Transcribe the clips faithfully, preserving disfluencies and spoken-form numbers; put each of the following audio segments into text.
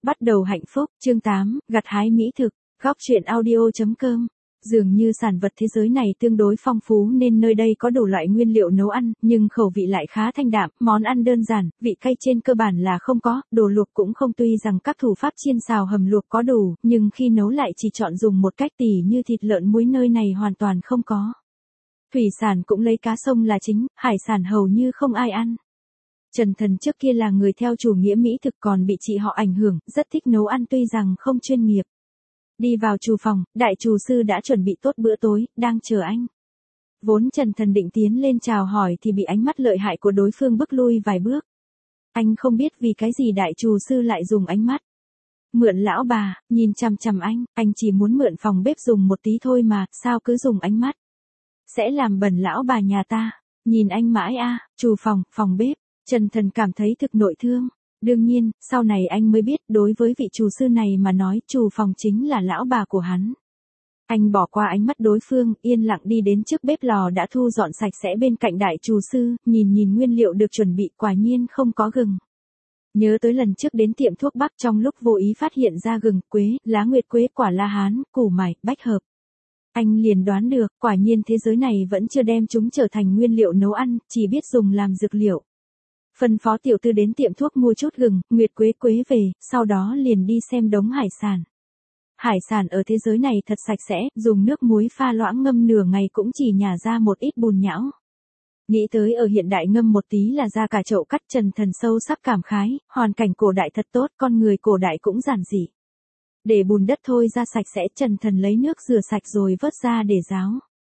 Bắt đầu hạnh phúc, chương tám, gặt hái mỹ thực, góc truyện audio.com. Dường như sản vật thế giới này tương đối phong phú nên nơi đây có đủ loại nguyên liệu nấu ăn, nhưng khẩu vị lại khá thanh đạm, món ăn đơn giản, vị cay trên cơ bản là không có, đồ luộc cũng không, tuy rằng các thủ pháp chiên xào hầm luộc có đủ, nhưng khi nấu lại chỉ chọn dùng một cách tỉ như thịt lợn muối nơi này hoàn toàn không có. Thủy sản cũng lấy cá sông là chính, hải sản hầu như không ai ăn. Trần Thần trước kia là người theo chủ nghĩa mỹ thực còn bị chị họ ảnh hưởng, rất thích nấu ăn tuy rằng không chuyên nghiệp. Đi vào厨phòng, đại厨sư đã chuẩn bị tốt bữa tối, đang chờ anh. Vốn Trần Thần định tiến lên chào hỏi thì bị ánh mắt lợi hại của đối phương bức lui vài bước. Anh không biết vì cái gì đại厨sư lại dùng ánh mắt. Mượn lão bà, nhìn chằm chằm anh, anh chỉ muốn mượn phòng bếp dùng một tí thôi mà, sao cứ dùng ánh mắt. Sẽ làm bẩn lão bà nhà ta, nhìn anh mãi a, à,厨phòng, phòng bếp. Trần Thần cảm thấy thực nội thương. Đương nhiên, sau này anh mới biết đối với vị厨sư này mà nói厨phòng chính là lão bà của hắn. Anh bỏ qua ánh mắt đối phương, yên lặng đi đến trước bếp lò đã thu dọn sạch sẽ bên cạnh đại厨sư, nhìn nhìn nguyên liệu được chuẩn bị, quả nhiên không có gừng. Nhớ tới lần trước đến tiệm thuốc bắc trong lúc vô ý phát hiện ra gừng, quế, lá nguyệt quế, quả la hán, củ mài, bách hợp. Anh liền đoán được, quả nhiên thế giới này vẫn chưa đem chúng trở thành nguyên liệu nấu ăn, chỉ biết dùng làm dược liệu. Phân phó tiểu tư đến tiệm thuốc mua chút gừng, nguyệt quế quế về, sau đó liền đi xem đống hải sản. Hải sản ở thế giới này thật sạch sẽ, dùng nước muối pha loãng ngâm nửa ngày cũng chỉ nhả ra một ít bùn nhão. Nghĩ tới ở hiện đại ngâm một tí là ra cả chậu cắt, Trần Thần sâu sắc cảm khái, hoàn cảnh cổ đại thật tốt, con người cổ đại cũng giản dị. Để bùn đất thôi ra sạch sẽ, Trần Thần lấy nước rửa sạch rồi vớt ra để ráo.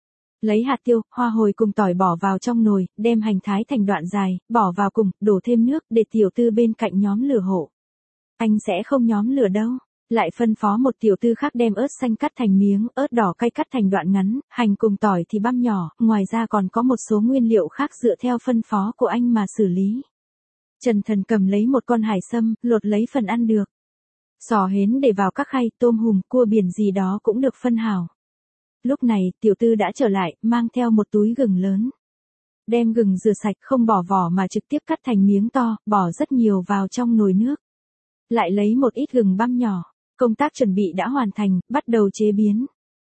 Lấy hạt tiêu, hoa hồi cùng tỏi bỏ vào trong nồi, đem hành thái thành đoạn dài, bỏ vào cùng, đổ thêm nước để tiểu tư bên cạnh nhóm lửa hộ. Anh sẽ không nhóm lửa đâu. Lại phân phó một tiểu tư khác đem ớt xanh cắt thành miếng, ớt đỏ cay cắt thành đoạn ngắn, hành cùng tỏi thì băm nhỏ, ngoài ra còn có một số nguyên liệu khác dựa theo phân phó của anh mà xử lý. Trần Thần cầm lấy một con hải sâm, lột lấy phần ăn được. Sò hến để vào các khay, tôm hùm, cua biển gì đó cũng được phân hảo. Lúc này, tiểu tư đã trở lại, mang theo một túi gừng lớn. Đem gừng rửa sạch không bỏ vỏ mà trực tiếp cắt thành miếng to, bỏ rất nhiều vào trong nồi nước. Lại lấy một ít gừng băm nhỏ. Công tác chuẩn bị đã hoàn thành, bắt đầu chế biến.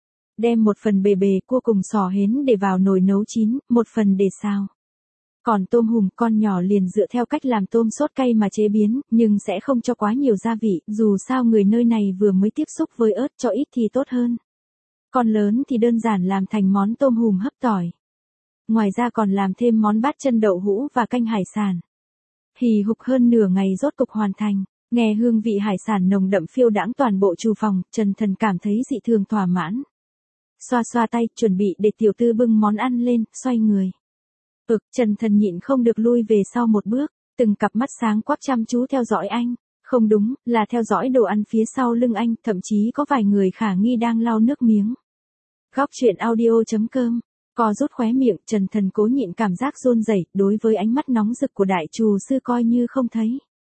Đem một phần bề bề cua cùng sò hến để vào nồi nấu chín, một phần để xào. Còn tôm hùm con nhỏ liền dựa theo cách làm tôm sốt cay mà chế biến, nhưng sẽ không cho quá nhiều gia vị, dù sao người nơi này vừa mới tiếp xúc với ớt, cho ít thì tốt hơn. Còn lớn thì đơn giản làm thành món tôm hùm hấp tỏi. Ngoài ra còn làm thêm món bát chân đậu hũ và canh hải sản. Hì hục hơn nửa ngày rốt cục hoàn thành. Nghe hương vị hải sản nồng đậm phiêu đãng toàn bộ厨phòng, Trần Thần cảm thấy dị thường thỏa mãn. Xoa xoa tay, chuẩn bị để tiểu tư bưng món ăn lên, xoay người. Ực, Trần Thần nhịn không được lui về sau một bước, từng cặp mắt sáng quắc chăm chú theo dõi anh. Không đúng, là theo dõi đồ ăn phía sau lưng anh, thậm chí có vài người khả nghi đang lau nước miếng. Góc truyện audio.com. Co rút khóe miệng, Trần Thần cố nhịn cảm giác run rẩy, đối với ánh mắt nóng rực của đại厨sư coi như không thấy.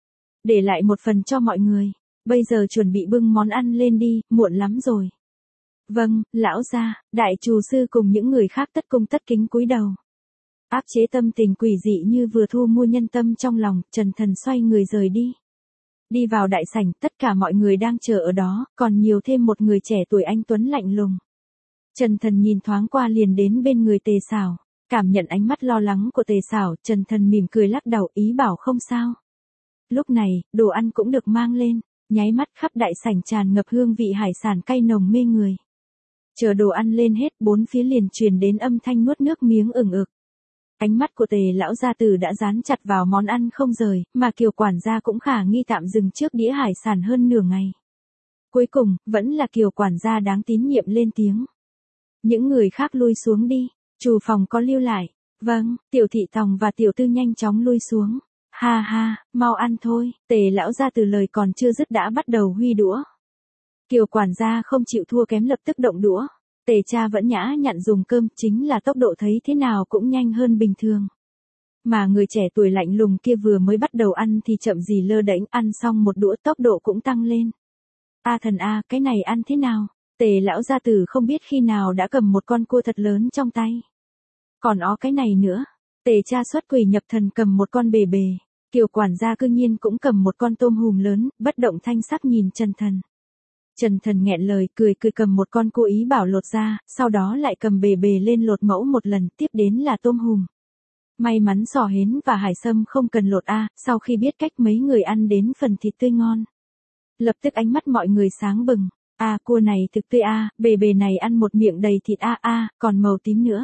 Để lại một phần cho mọi người. Bây giờ chuẩn bị bưng món ăn lên đi, muộn lắm rồi. Vâng, lão gia, đại厨sư cùng những người khác tất cung tất kính cúi đầu. Áp chế tâm tình quỷ dị như vừa thu mua nhân tâm trong lòng, Trần Thần xoay người rời đi. Đi vào đại sảnh, tất cả mọi người đang chờ ở đó, còn nhiều thêm một người trẻ tuổi anh tuấn lạnh lùng. Trần Thần nhìn thoáng qua liền đến bên người Tề Sảo, cảm nhận ánh mắt lo lắng của Tề Sảo, Trần Thần mỉm cười lắc đầu, ý bảo không sao. Lúc này, đồ ăn cũng được mang lên, nháy mắt khắp đại sảnh tràn ngập hương vị hải sản cay nồng mê người. Chờ đồ ăn lên hết, bốn phía liền truyền đến âm thanh nuốt nước miếng ửng ực. Ánh mắt của Tề lão gia tử đã dán chặt vào món ăn không rời, mà Kiều quản gia cũng khả nghi tạm dừng trước đĩa hải sản hơn nửa ngày. Cuối cùng, vẫn là Kiều quản gia đáng tín nhiệm lên tiếng. Những người khác lui xuống đi, chủ phòng có lưu lại. Vâng, tiểu thị tòng và tiểu tư nhanh chóng lui xuống. Ha ha, mau ăn thôi, Tề lão gia từ lời còn chưa dứt đã bắt đầu huy đũa. Kiều quản gia không chịu thua kém lập tức động đũa. Tề cha vẫn nhã nhặn dùng cơm, chính là tốc độ thấy thế nào cũng nhanh hơn bình thường. Mà người trẻ tuổi lạnh lùng kia vừa mới bắt đầu ăn thì chậm gì lơ đễnh, ăn xong một đũa tốc độ cũng tăng lên. A thần a, cái này ăn thế nào? Tề lão gia tử không biết khi nào đã cầm một con cua thật lớn trong tay. Còn ó cái này nữa. Tề cha xuất quỷ nhập thần cầm một con bề bề. Kiều quản gia cư nhiên cũng cầm một con tôm hùm lớn, bất động thanh sắc nhìn Trần Thần. Trần Thần nghẹn lời, cười cười cầm một con cố ý bảo lột ra, sau đó lại cầm bề bề lên lột mẫu một lần, tiếp đến là tôm hùm. May mắn sò hến và hải sâm không cần lột a, sau khi biết cách mấy người ăn đến phần thịt tươi ngon. Lập tức ánh mắt mọi người sáng bừng, a cua này thực tươi a, bề bề này ăn một miệng đầy thịt a a, còn màu tím nữa.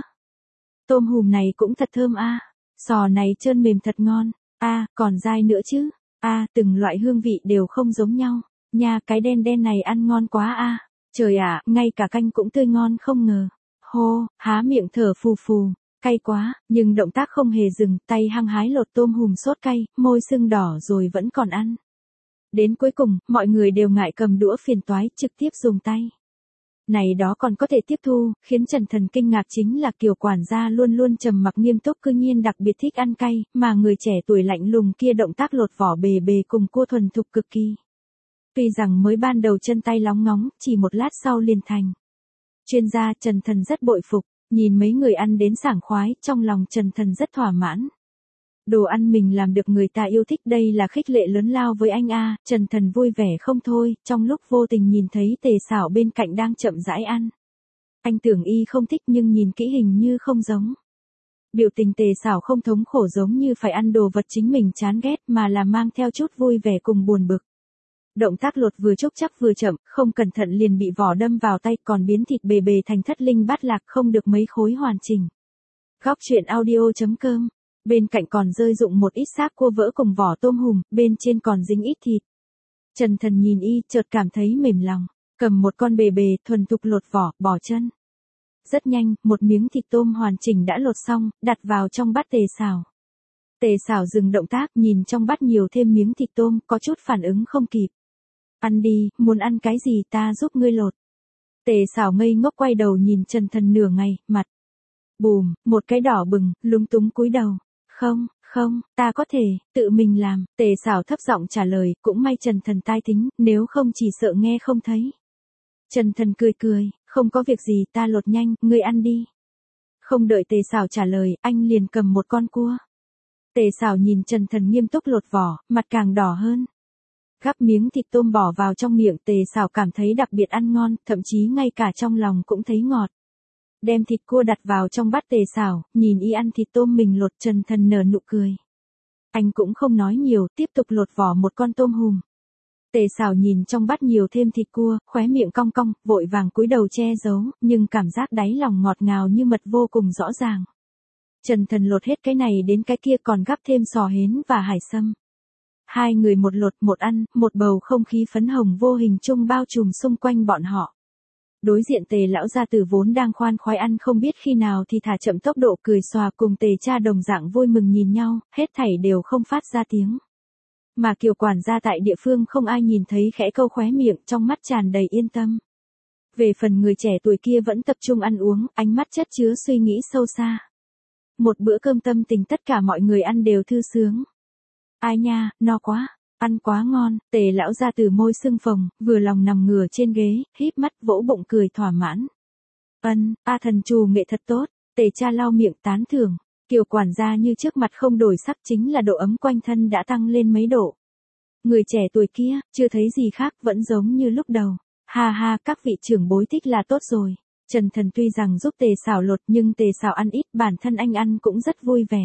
Tôm hùm này cũng thật thơm a, sò này trơn mềm thật ngon, a còn dai nữa chứ, a từng loại hương vị đều không giống nhau. Nha, cái đen đen này ăn ngon quá a. Trời ạ, ngay cả canh cũng tươi ngon không ngờ. Hô, há miệng thở phù phù, cay quá, nhưng động tác không hề dừng, tay hăng hái lột tôm hùm sốt cay, môi sưng đỏ rồi vẫn còn ăn. Đến cuối cùng, mọi người đều ngại cầm đũa phiền toái, trực tiếp dùng tay. Này đó còn có thể tiếp thu, khiến Trần Thần kinh ngạc chính là Kiều quản gia luôn luôn trầm mặc nghiêm túc cư nhiên đặc biệt thích ăn cay, mà người trẻ tuổi lạnh lùng kia động tác lột vỏ bề bề cùng cua thuần thục cực kỳ. Tuy rằng mới ban đầu chân tay lóng ngóng, chỉ một lát sau liền thành. Chuyên gia Trần Thần rất bội phục, nhìn mấy người ăn đến sảng khoái, trong lòng Trần Thần rất thỏa mãn. Đồ ăn mình làm được người ta yêu thích đây là khích lệ lớn lao với anh a. Trần Thần vui vẻ không thôi, trong lúc vô tình nhìn thấy Tề Sảo bên cạnh đang chậm rãi ăn. Anh tưởng y không thích nhưng nhìn kỹ hình như không giống. Biểu tình Tề Sảo không thống khổ giống như phải ăn đồ vật chính mình chán ghét mà là mang theo chút vui vẻ cùng buồn bực. Động tác lột vừa chốc chắc vừa chậm, không cẩn thận liền bị vỏ đâm vào tay còn biến thịt bề bề thành thất linh bát lạc không được mấy khối hoàn chỉnh. Góc truyện audio chấm com. Bên cạnh còn rơi rụng một ít xác cua vỡ cùng vỏ tôm hùm, bên trên còn dính ít thịt. Trần Thần nhìn y, chợt cảm thấy mềm lòng, cầm một con bề bề thuần thục lột vỏ, bỏ chân. Rất nhanh, một miếng thịt tôm hoàn chỉnh đã lột xong, đặt vào trong bát Tề Sảo. Tề Sảo dừng động tác, nhìn trong bát nhiều thêm miếng thịt tôm, có chút phản ứng không kịp. Ăn đi, muốn ăn cái gì ta giúp ngươi lột. Tề Sảo ngây ngốc quay đầu nhìn Trần Thần nửa ngày, mặt bùm, một cái đỏ bừng, lúng túng cúi đầu. Không, không, ta có thể, tự mình làm. Tề Sảo thấp giọng trả lời, cũng may Trần Thần tai thính, nếu không chỉ sợ nghe không thấy. Trần Thần cười cười, không có việc gì ta lột nhanh, ngươi ăn đi. Không đợi Tề Sảo trả lời, anh liền cầm một con cua. Tề Sảo nhìn Trần Thần nghiêm túc lột vỏ, mặt càng đỏ hơn. Gắp miếng thịt tôm bỏ vào trong miệng, Tề Sảo cảm thấy đặc biệt ăn ngon, thậm chí ngay cả trong lòng cũng thấy ngọt. Đem thịt cua đặt vào trong bát Tề Sảo, nhìn y ăn thịt tôm mình lột, Trần Thần nở nụ cười. Anh cũng không nói nhiều, tiếp tục lột vỏ một con tôm hùm. Tề Sảo nhìn trong bát nhiều thêm thịt cua, khóe miệng cong cong, vội vàng cúi đầu che giấu, nhưng cảm giác đáy lòng ngọt ngào như mật vô cùng rõ ràng. Trần Thần lột hết cái này đến cái kia còn gắp thêm sò hến và hải sâm. Hai người một lột một ăn, một bầu không khí phấn hồng vô hình chung bao trùm xung quanh bọn họ. Đối diện Tề lão gia tử vốn đang khoan khoái ăn không biết khi nào thì thả chậm tốc độ cười xòa cùng Tề cha đồng dạng vui mừng nhìn nhau, hết thảy đều không phát ra tiếng. Mà Kiều quản gia tại địa phương không ai nhìn thấy khẽ câu khóe miệng, trong mắt tràn đầy yên tâm. Về phần người trẻ tuổi kia vẫn tập trung ăn uống, ánh mắt chất chứa suy nghĩ sâu xa. Một bữa cơm tâm tình tất cả mọi người ăn đều thư sướng. Ai nha, no quá, ăn quá ngon. Tề lão gia tử môi sưng phồng, vừa lòng nằm ngửa trên ghế, híp mắt vỗ bụng cười thỏa mãn. Ân, a thần trù nghệ thật tốt. Tề cha lau miệng tán thưởng. Kiều quản gia như trước mặt không đổi sắc, chính là độ ấm quanh thân đã tăng lên mấy độ. Người trẻ tuổi kia, chưa thấy gì khác, vẫn giống như lúc đầu. Ha ha, các vị trưởng bối thích là tốt rồi. Trần Thần tuy rằng giúp Tề Sảo lột nhưng Tề Sảo ăn ít, bản thân anh ăn cũng rất vui vẻ.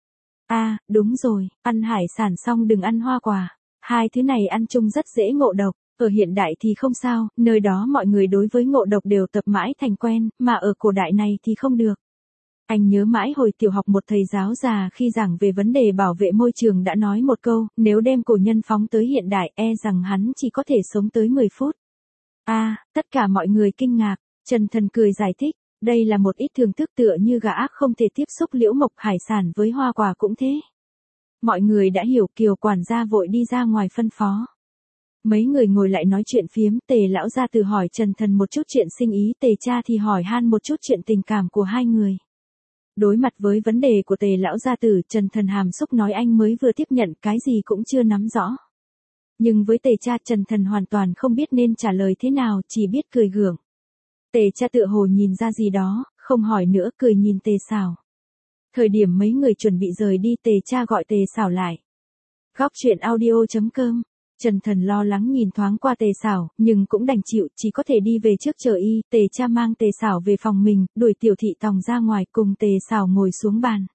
A, à, đúng rồi, ăn hải sản xong đừng ăn hoa quả. Hai thứ này ăn chung rất dễ ngộ độc. Ở hiện đại thì không sao, nơi đó mọi người đối với ngộ độc đều tập mãi thành quen, mà ở cổ đại này thì không được. Anh nhớ mãi hồi tiểu học một thầy giáo già khi giảng về vấn đề bảo vệ môi trường đã nói một câu, nếu đem cổ nhân phóng tới hiện đại e rằng hắn chỉ có thể sống tới mười phút. A, à, tất cả mọi người kinh ngạc, Trần Thần cười giải thích, đây là một ít thưởng thức tựa như gà ác không thể tiếp xúc liễu mộc hải sản với hoa quả cũng thế. Mọi người đã hiểu, Kiều quản gia vội đi ra ngoài phân phó. Mấy người ngồi lại nói chuyện phiếm, Tề lão gia từ hỏi Trần Thần một chút chuyện sinh ý, Tề cha thì hỏi han một chút chuyện tình cảm của hai người. Đối mặt với vấn đề của Tề lão gia tử, Trần Thần hàm xúc nói anh mới vừa tiếp nhận, cái gì cũng chưa nắm rõ. Nhưng với Tề cha, Trần Thần hoàn toàn không biết nên trả lời thế nào, chỉ biết cười gượng. Tề cha tựa hồ nhìn ra gì đó, không hỏi nữa, cười nhìn Tề Sảo. Thời điểm mấy người chuẩn bị rời đi, Tề cha gọi Tề Sảo lại. Góc truyện audio.com. Trần Thần lo lắng nhìn thoáng qua Tề Sảo, nhưng cũng đành chịu, chỉ có thể đi về trước chờ y. Tề cha mang Tề Sảo về phòng mình, đuổi Tiểu Thị Tòng ra ngoài, cùng Tề Sảo ngồi xuống bàn.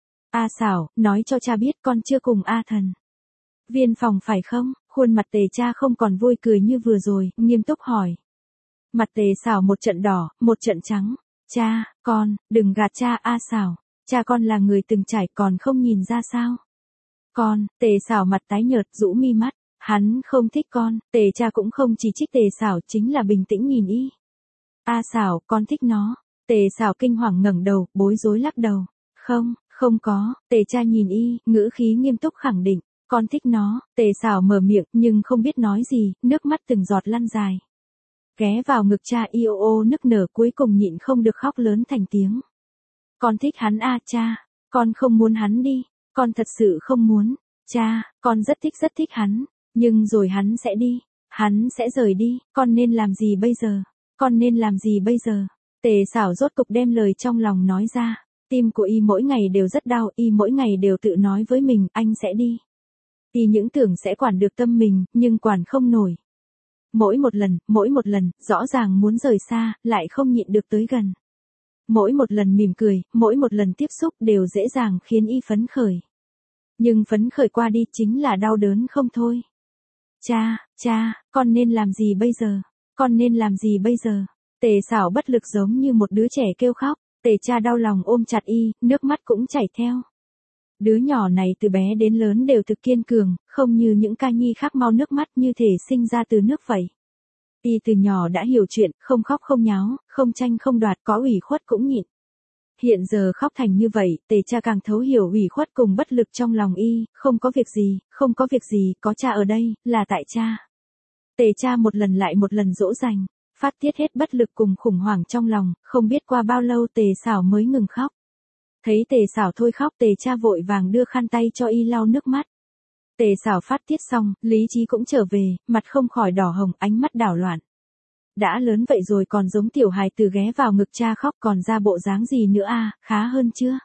A Sảo, nói cho cha biết con chưa cùng A Thần viên phòng phải không? Khuôn mặt Tề cha không còn vui cười như vừa rồi, nghiêm túc hỏi. Mặt Tề Sảo một trận đỏ, một trận trắng. Cha, con, đừng gạt cha. A Sảo, cha con là người từng trải, còn không nhìn ra sao? Con, Tề Sảo mặt tái nhợt, rũ mi mắt. Hắn không thích con. Tề cha cũng không chỉ trích Tề Sảo, chính là bình tĩnh nhìn y. A Sảo, con thích nó. Tề Sảo kinh hoàng ngẩng đầu, bối rối lắc đầu. Không, không có. Tề cha nhìn y, ngữ khí nghiêm túc khẳng định. Con thích nó. Tề Sảo mở miệng, nhưng không biết nói gì, nước mắt từng giọt lăn dài. Ghé vào ngực cha y ô ô nức nở, cuối cùng nhịn không được khóc lớn thành tiếng. Con thích hắn a cha. Con không muốn hắn đi. Con thật sự không muốn. Cha, con rất thích rất thích hắn. Nhưng rồi hắn sẽ đi. Hắn sẽ rời đi. Con nên làm gì bây giờ? Con nên làm gì bây giờ? Tề Sảo rốt cục đem lời trong lòng nói ra. Tim của y mỗi ngày đều rất đau. Y mỗi ngày đều tự nói với mình, anh sẽ đi. Y những tưởng sẽ quản được tâm mình, nhưng quản không nổi. Mỗi một lần, mỗi một lần, rõ ràng muốn rời xa, lại không nhịn được tới gần. Mỗi một lần mỉm cười, mỗi một lần tiếp xúc đều dễ dàng khiến y phấn khởi. Nhưng phấn khởi qua đi chính là đau đớn không thôi. Cha, cha, con nên làm gì bây giờ? Con nên làm gì bây giờ? Tề Sảo bất lực giống như một đứa trẻ kêu khóc. Tề cha đau lòng ôm chặt y, nước mắt cũng chảy theo. Đứa nhỏ này từ bé đến lớn đều thực kiên cường, không như những ca nhi khác mau nước mắt như thể sinh ra từ nước vậy. Y từ nhỏ đã hiểu chuyện, không khóc không nháo, không tranh không đoạt, có ủy khuất cũng nhịn. Hiện giờ khóc thành như vậy, Tề cha càng thấu hiểu ủy khuất cùng bất lực trong lòng y. Không có việc gì, không có việc gì, có cha ở đây, là tại cha. Tề cha một lần lại một lần dỗ dành, phát tiết hết bất lực cùng khủng hoảng trong lòng. Không biết qua bao lâu Tề Sảo mới ngừng khóc. Thấy Tề Sảo thôi khóc, Tề cha vội vàng đưa khăn tay cho y lau nước mắt. Tề Sảo phát tiết xong, lý trí cũng trở về, mặt không khỏi đỏ hồng, ánh mắt đảo loạn. Đã lớn vậy rồi còn giống tiểu hài tử ghé vào ngực cha khóc, còn ra bộ dáng gì nữa a? Khá hơn chưa?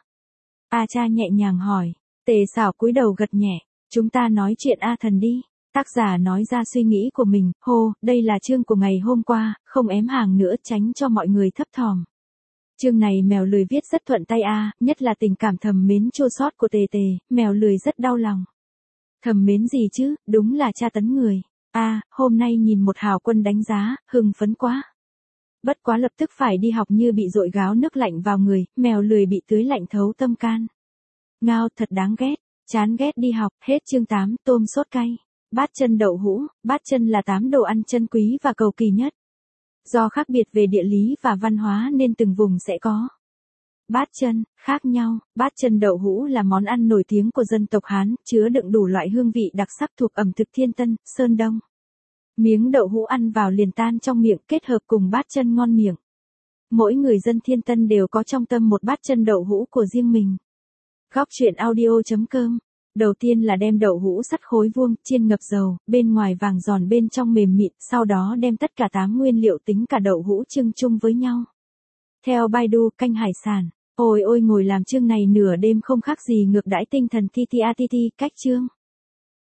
A cha nhẹ nhàng hỏi. Tề Sảo cúi đầu gật nhẹ. Chúng ta nói chuyện A Thần đi. Tác giả nói ra suy nghĩ của mình. Hô, đây là chương của ngày hôm qua, không ém hàng nữa, tránh cho mọi người thấp thỏm. Chương này mèo lười viết rất thuận tay a, nhất là tình cảm thầm mến chua xót của Tề Tề, mèo lười rất đau lòng. Thầm mến gì chứ, đúng là tra tấn người. A, hôm nay nhìn một hào quân đánh giá, hưng phấn quá. Bất quá lập tức phải đi học như bị dội gáo nước lạnh vào người, mèo lười bị tưới lạnh thấu tâm can. Ngao, thật đáng ghét, chán ghét đi học. Hết chương tám, tôm sốt cay. Bát chân đậu hũ. Bát chân là tám đồ ăn chân quý và cầu kỳ nhất. Do khác biệt về địa lý và văn hóa nên từng vùng sẽ có bát chân khác nhau. Bát chân đậu hũ là món ăn nổi tiếng của dân tộc Hán, chứa đựng đủ loại hương vị đặc sắc thuộc ẩm thực Thiên Tân, Sơn Đông. Miếng đậu hũ ăn vào liền tan trong miệng, kết hợp cùng bát chân ngon miệng. Mỗi người dân Thiên Tân đều có trong tâm một bát chân đậu hũ của riêng mình. Góc truyện audio.com. Đầu tiên là đem đậu hũ sắt khối vuông, chiên ngập dầu, bên ngoài vàng giòn bên trong mềm mịn, sau đó đem tất cả tám nguyên liệu tính cả đậu hũ chưng chung với nhau. Theo Baidu, canh hải sản. Ôi ôi ngồi làm chương này nửa đêm không khác gì ngược đãi tinh thần tê tê a tê tê, cách chương.